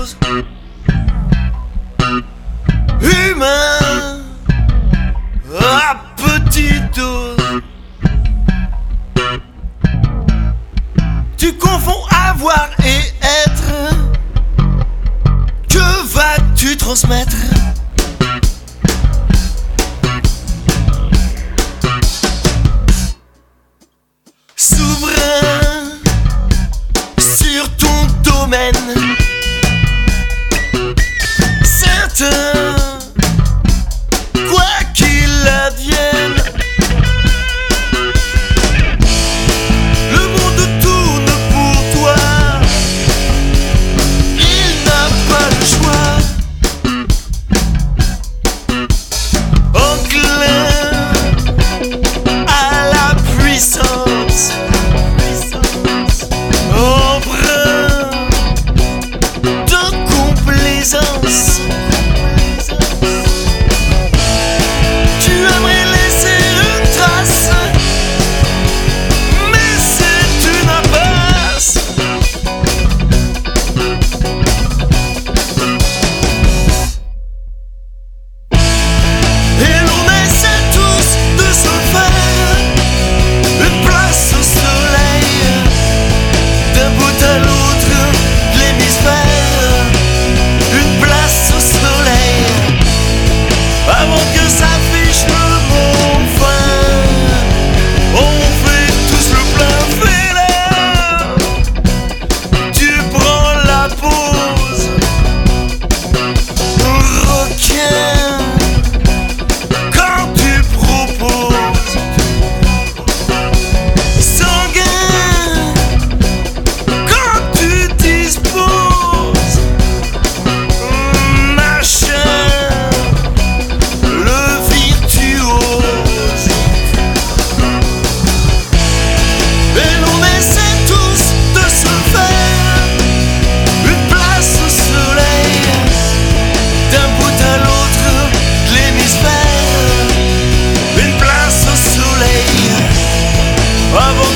dose. Humain à petite dose. Tu confonds avoir et être. Que vas-tu transmettre? Souverain sur ton domaine, certain, quoi qu'il advienne, le monde tourne pour toi, il n'a pas le choix. Enclin à la puissance, empreint de complaisance. Tu aimerais laisser une trace, mais c'est une impasse. Et l'on essaie tous de se faire une place au soleil, d'un bout à l'autre de l'hémisphère, une place au soleil, avant que s'affiche le monde fin. On fait tous le plein félin, tu prends la pause, requin, quand tu proposes, sanguin, quand tu disposes, machin, le virtuose. Et l'on essaie tous de se faire une place au soleil, d'un bout à l'autre de l'hémisphère, une place au soleil, avant